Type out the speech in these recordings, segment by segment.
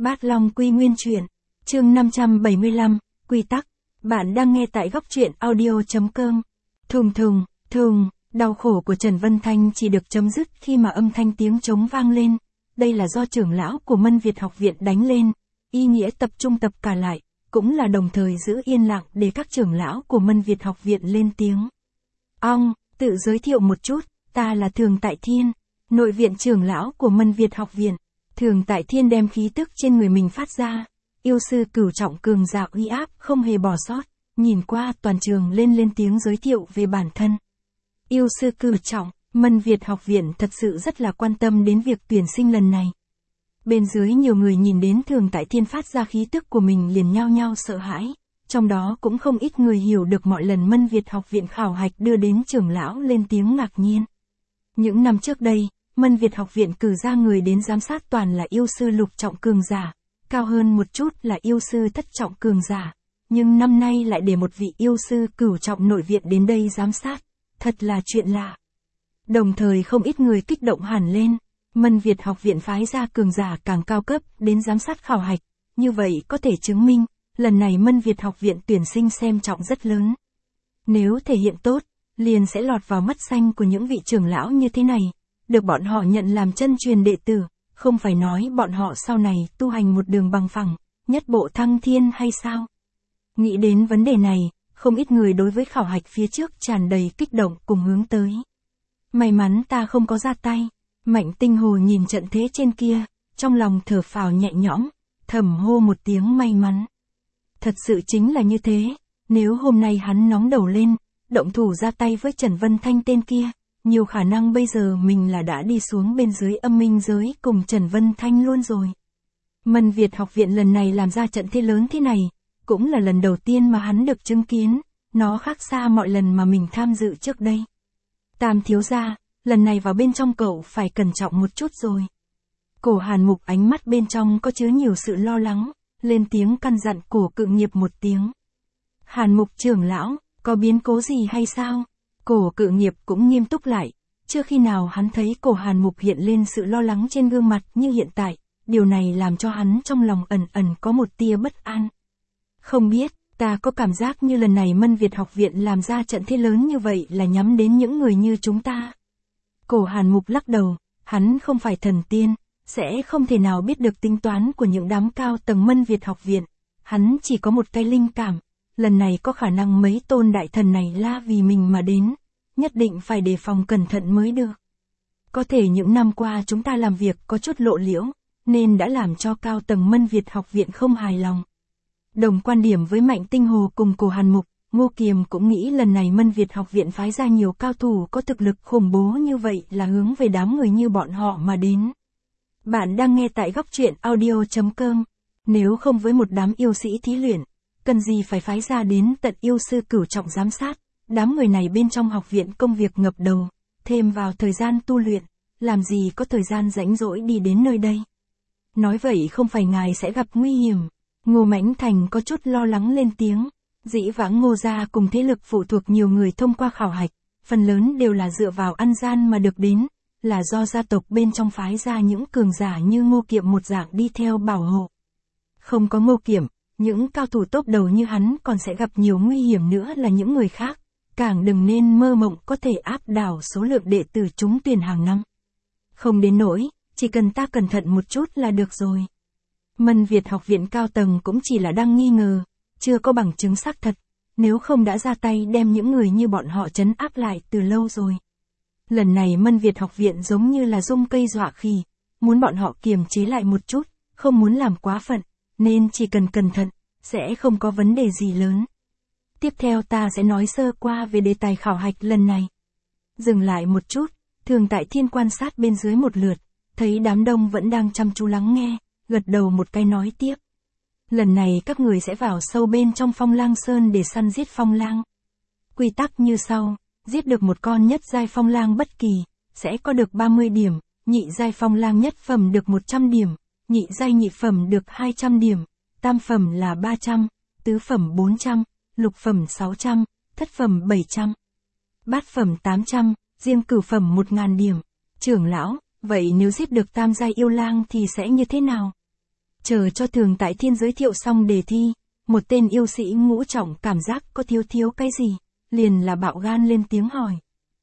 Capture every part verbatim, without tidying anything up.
Bát Long Quy Nguyên Truyện, chương năm trăm bảy mươi lăm, Quy Tắc. Bạn đang nghe tại góc truyện audio.com. Thùng thùng, thùng, đau khổ của Trần Vân Thanh chỉ được chấm dứt khi mà âm thanh tiếng trống vang lên. Đây là do trưởng lão của Mân Việt học viện đánh lên, ý nghĩa tập trung tập cả lại, cũng là đồng thời giữ yên lặng để các trưởng lão của Mân Việt học viện lên tiếng. Ong, tự giới thiệu một chút, ta là Thường Tại Thiên, nội viện trưởng lão của Mân Việt học viện. Thường Tại Thiên đem khí tức trên người mình phát ra, yêu sư cửu trọng cường giả uy áp không hề bỏ sót, nhìn qua toàn trường lên lên tiếng giới thiệu về bản thân. Yêu sư cửu trọng, Mân Việt học viện thật sự rất là quan tâm đến việc tuyển sinh lần này. Bên dưới nhiều người nhìn đến Thường Tại Thiên phát ra khí tức của mình liền nhao nhao sợ hãi, trong đó cũng không ít người hiểu được mọi lần Mân Việt học viện khảo hạch đưa đến trưởng lão lên tiếng ngạc nhiên. Những năm trước đây, Mân Việt học viện cử ra người đến giám sát toàn là yêu sư lục trọng cường giả, cao hơn một chút là yêu sư thất trọng cường giả, nhưng năm nay lại để một vị yêu sư cửu trọng nội viện đến đây giám sát, thật là chuyện lạ. Đồng thời không ít người kích động hẳn lên, Mân Việt học viện phái ra cường giả càng cao cấp đến giám sát khảo hạch, như vậy có thể chứng minh, lần này Mân Việt học viện tuyển sinh xem trọng rất lớn. Nếu thể hiện tốt, liền sẽ lọt vào mắt xanh của những vị trưởng lão như thế này, được bọn họ nhận làm chân truyền đệ tử, không phải nói bọn họ sau này tu hành một đường bằng phẳng, nhất bộ thăng thiên hay sao? Nghĩ đến vấn đề này, không ít người đối với khảo hạch phía trước tràn đầy kích động cùng hướng tới. May mắn ta không có ra tay, Mạnh Tinh Hồ nhìn trận thế trên kia, trong lòng thở phào nhẹ nhõm, thầm hô một tiếng may mắn. Thật sự chính là như thế, nếu hôm nay hắn nóng đầu lên, động thủ ra tay với Trần Vân Thanh tên kia, nhiều khả năng bây giờ mình là đã đi xuống bên dưới âm minh giới cùng Trần Vân Thanh luôn rồi. Mân Việt học viện lần này làm ra trận thế lớn thế này, cũng là lần đầu tiên mà hắn được chứng kiến, nó khác xa mọi lần mà mình tham dự trước đây. Tam thiếu gia, lần này vào bên trong cậu phải cẩn trọng một chút rồi. Cổ Hàn Mục ánh mắt bên trong có chứa nhiều sự lo lắng, lên tiếng căn dặn Cổ Cự Nghiệp một tiếng. Hàn Mục trưởng lão, có biến cố gì hay sao? Cổ Cự Nghiệp cũng nghiêm túc lại, chưa khi nào hắn thấy Cổ Hàn Mục hiện lên sự lo lắng trên gương mặt như hiện tại, điều này làm cho hắn trong lòng ẩn ẩn có một tia bất an. Không biết, ta có cảm giác như lần này Mân Việt học viện làm ra trận thế lớn như vậy là nhắm đến những người như chúng ta. Cổ Hàn Mục lắc đầu, hắn không phải thần tiên, sẽ không thể nào biết được tính toán của những đám cao tầng Mân Việt học viện, hắn chỉ có một cái linh cảm. Lần này có khả năng mấy tôn đại thần này la vì mình mà đến, nhất định phải đề phòng cẩn thận mới được. Có thể những năm qua chúng ta làm việc có chút lộ liễu, nên đã làm cho cao tầng Mân Việt học viện không hài lòng. Đồng quan điểm với Mạnh Tinh Hồ cùng Cổ Hàn Mục, Ngô Kiềm cũng nghĩ lần này Mân Việt học viện phái ra nhiều cao thủ có thực lực khủng bố như vậy là hướng về đám người như bọn họ mà đến. Bạn đang nghe tại góc truyện audio.com, nếu không với một đám yêu sĩ thí luyện, cần gì phải phái ra đến tận yêu sư cửu trọng giám sát, đám người này bên trong học viện công việc ngập đầu, thêm vào thời gian tu luyện, làm gì có thời gian rảnh rỗi đi đến nơi đây. Nói vậy không phải ngài sẽ gặp nguy hiểm. Ngô Mãnh Thành có chút lo lắng lên tiếng, dĩ vãng Ngô gia cùng thế lực phụ thuộc nhiều người thông qua khảo hạch, phần lớn đều là dựa vào ăn gian mà được đến, là do gia tộc bên trong phái ra những cường giả như Ngô Kiệm một dạng đi theo bảo hộ. Không có Ngô Kiệm, những cao thủ top đầu như hắn còn sẽ gặp nhiều nguy hiểm nữa là những người khác, càng đừng nên mơ mộng có thể áp đảo số lượng đệ tử trúng tuyển hàng năm. Không đến nỗi, chỉ cần ta cẩn thận một chút là được rồi. Mân Việt học viện cao tầng cũng chỉ là đang nghi ngờ, chưa có bằng chứng xác thật, nếu không đã ra tay đem những người như bọn họ trấn áp lại từ lâu rồi. Lần này Mân Việt học viện giống như là dung cây dọa khỉ, muốn bọn họ kiềm chế lại một chút, không muốn làm quá phận, nên chỉ cần cẩn thận, sẽ không có vấn đề gì lớn. Tiếp theo ta sẽ nói sơ qua về đề tài khảo hạch lần này. Dừng lại một chút, Thường Tại Thiên quan sát bên dưới một lượt, thấy đám đông vẫn đang chăm chú lắng nghe, gật đầu một cái nói tiếp. Lần này các người sẽ vào sâu bên trong Phong Lang Sơn để săn giết phong lang. Quy tắc như sau, giết được một con nhất giai phong lang bất kỳ, sẽ có được ba mươi điểm, nhị giai phong lang nhất phẩm được một trăm điểm, nhị giai nhị phẩm được hai trăm điểm, tam phẩm là ba trăm, tứ phẩm bốn trăm, lục phẩm sáu trăm, thất phẩm bảy trăm, bát phẩm tám trăm, riêng cửu phẩm một nghìn điểm. Trưởng lão, vậy nếu giết được tam giai yêu lang thì sẽ như thế nào? Chờ cho Thường Tại Thiên giới thiệu xong đề thi, một tên yêu sĩ ngũ trọng cảm giác có thiếu thiếu cái gì, liền là bạo gan lên tiếng hỏi.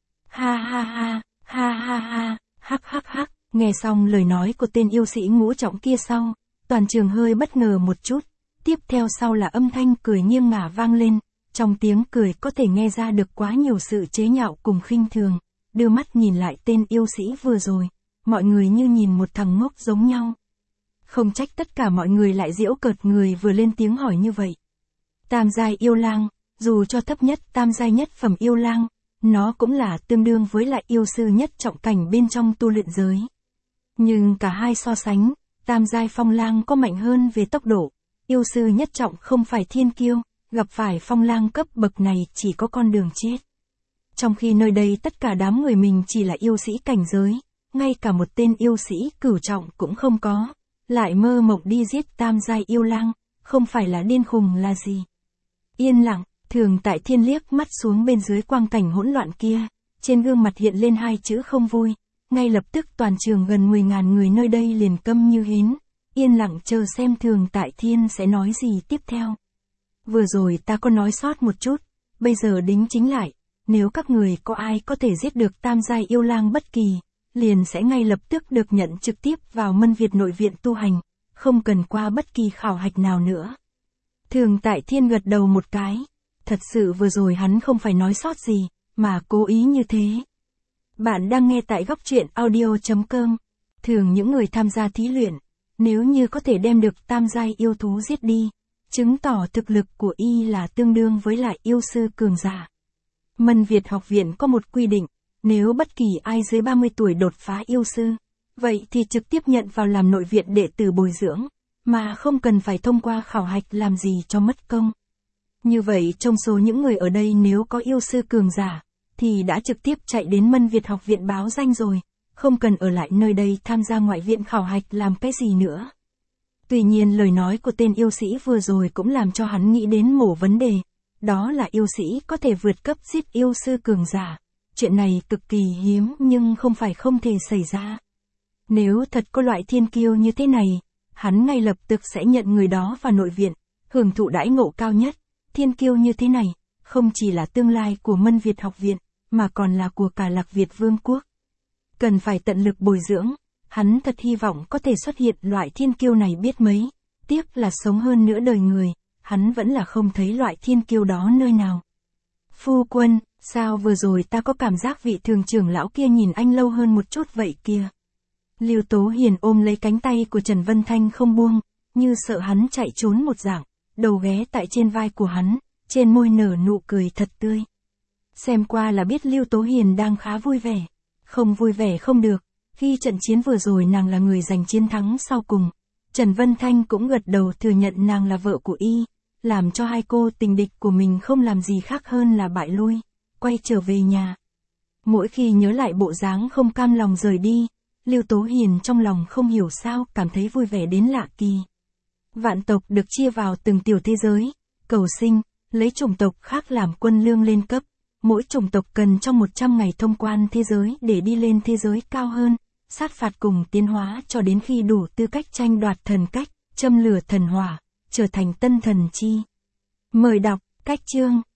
Ha ha ha, ha ha ha, hắc hắc hắc, nghe xong lời nói của tên yêu sĩ ngũ trọng kia sau, toàn trường hơi bất ngờ một chút, tiếp theo sau là âm thanh cười nghiêng ngả vang lên, trong tiếng cười có thể nghe ra được quá nhiều sự chế nhạo cùng khinh thường, đưa mắt nhìn lại tên yêu sĩ vừa rồi, mọi người như nhìn một thằng ngốc giống nhau. Không trách tất cả mọi người lại giễu cợt người vừa lên tiếng hỏi như vậy. Tam giai yêu lang, dù cho thấp nhất tam giai nhất phẩm yêu lang, nó cũng là tương đương với lại yêu sư nhất trọng cảnh bên trong tu luyện giới. Nhưng cả hai so sánh, tam giai phong lang có mạnh hơn về tốc độ, yêu sư nhất trọng không phải thiên kiêu, gặp phải phong lang cấp bậc này chỉ có con đường chết. Trong khi nơi đây tất cả đám người mình chỉ là yêu sĩ cảnh giới, ngay cả một tên yêu sĩ cửu trọng cũng không có, lại mơ mộng đi giết tam giai yêu lang, không phải là điên khùng là gì. Yên lặng, Thường Tại Thiên liếc mắt xuống bên dưới quang cảnh hỗn loạn kia, trên gương mặt hiện lên hai chữ không vui, ngay lập tức toàn trường gần mười ngàn người nơi đây liền câm như hến, yên lặng chờ xem Thường Tại Thiên sẽ nói gì tiếp theo. Vừa rồi ta có nói sót một chút, bây giờ đính chính lại, nếu các người có ai có thể giết được tam giai yêu lang bất kỳ, liền sẽ ngay lập tức được nhận trực tiếp vào Mân Việt nội viện tu hành, không cần qua bất kỳ khảo hạch nào nữa. Thường Tại Thiên gật đầu một cái, thật sự vừa rồi hắn không phải nói sót gì, mà cố ý như thế. Bạn đang nghe tại góc truyện audio chấm com. Thường những người tham gia thí luyện, nếu như có thể đem được tam giai yêu thú giết đi, chứng tỏ thực lực của y là tương đương với lại yêu sư cường giả. Mân Việt học viện có một quy định, nếu bất kỳ ai dưới ba mươi tuổi đột phá yêu sư, vậy thì trực tiếp nhận vào làm nội viện đệ tử bồi dưỡng, mà không cần phải thông qua khảo hạch làm gì cho mất công. Như vậy trong số những người ở đây nếu có yêu sư cường giả, thì đã trực tiếp chạy đến Mân Việt học viện báo danh rồi, không cần ở lại nơi đây tham gia ngoại viện khảo hạch làm cái gì nữa. Tuy nhiên lời nói của tên yêu sĩ vừa rồi cũng làm cho hắn nghĩ đến một vấn đề, đó là yêu sĩ có thể vượt cấp giết yêu sư cường giả. Chuyện này cực kỳ hiếm nhưng không phải không thể xảy ra. Nếu thật có loại thiên kiêu như thế này, hắn ngay lập tức sẽ nhận người đó vào nội viện, hưởng thụ đãi ngộ cao nhất. Thiên kiêu như thế này, không chỉ là tương lai của Mân Việt học viện, mà còn là của cả Lạc Việt Vương quốc. Cần phải tận lực bồi dưỡng, hắn thật hy vọng có thể xuất hiện loại thiên kiêu này biết mấy, tiếc là sống hơn nửa đời người, hắn vẫn là không thấy loại thiên kiêu đó nơi nào. Phu quân, sao vừa rồi ta có cảm giác vị thường trưởng lão kia nhìn anh lâu hơn một chút vậy kia. Lưu Tố Hiền ôm lấy cánh tay của Trần Vân Thanh không buông, như sợ hắn chạy trốn một dạng, đầu ghé tại trên vai của hắn, trên môi nở nụ cười thật tươi. Xem qua là biết Lưu Tố Hiền đang khá vui vẻ, không vui vẻ không được, khi trận chiến vừa rồi nàng là người giành chiến thắng sau cùng. Trần Vân Thanh cũng gật đầu thừa nhận nàng là vợ của y, làm cho hai cô tình địch của mình không làm gì khác hơn là bại lui, quay trở về nhà. Mỗi khi nhớ lại bộ dáng không cam lòng rời đi, Lưu Tố Hiền trong lòng không hiểu sao cảm thấy vui vẻ đến lạ kỳ. Vạn tộc được chia vào từng tiểu thế giới, cầu sinh, lấy chủng tộc khác làm quân lương lên cấp. Mỗi chủng tộc cần trong một trăm ngày thông quan thế giới để đi lên thế giới cao hơn, sát phạt cùng tiến hóa cho đến khi đủ tư cách tranh đoạt thần cách, châm lửa thần hỏa, trở thành tân thần chi. Mời đọc, cách chương.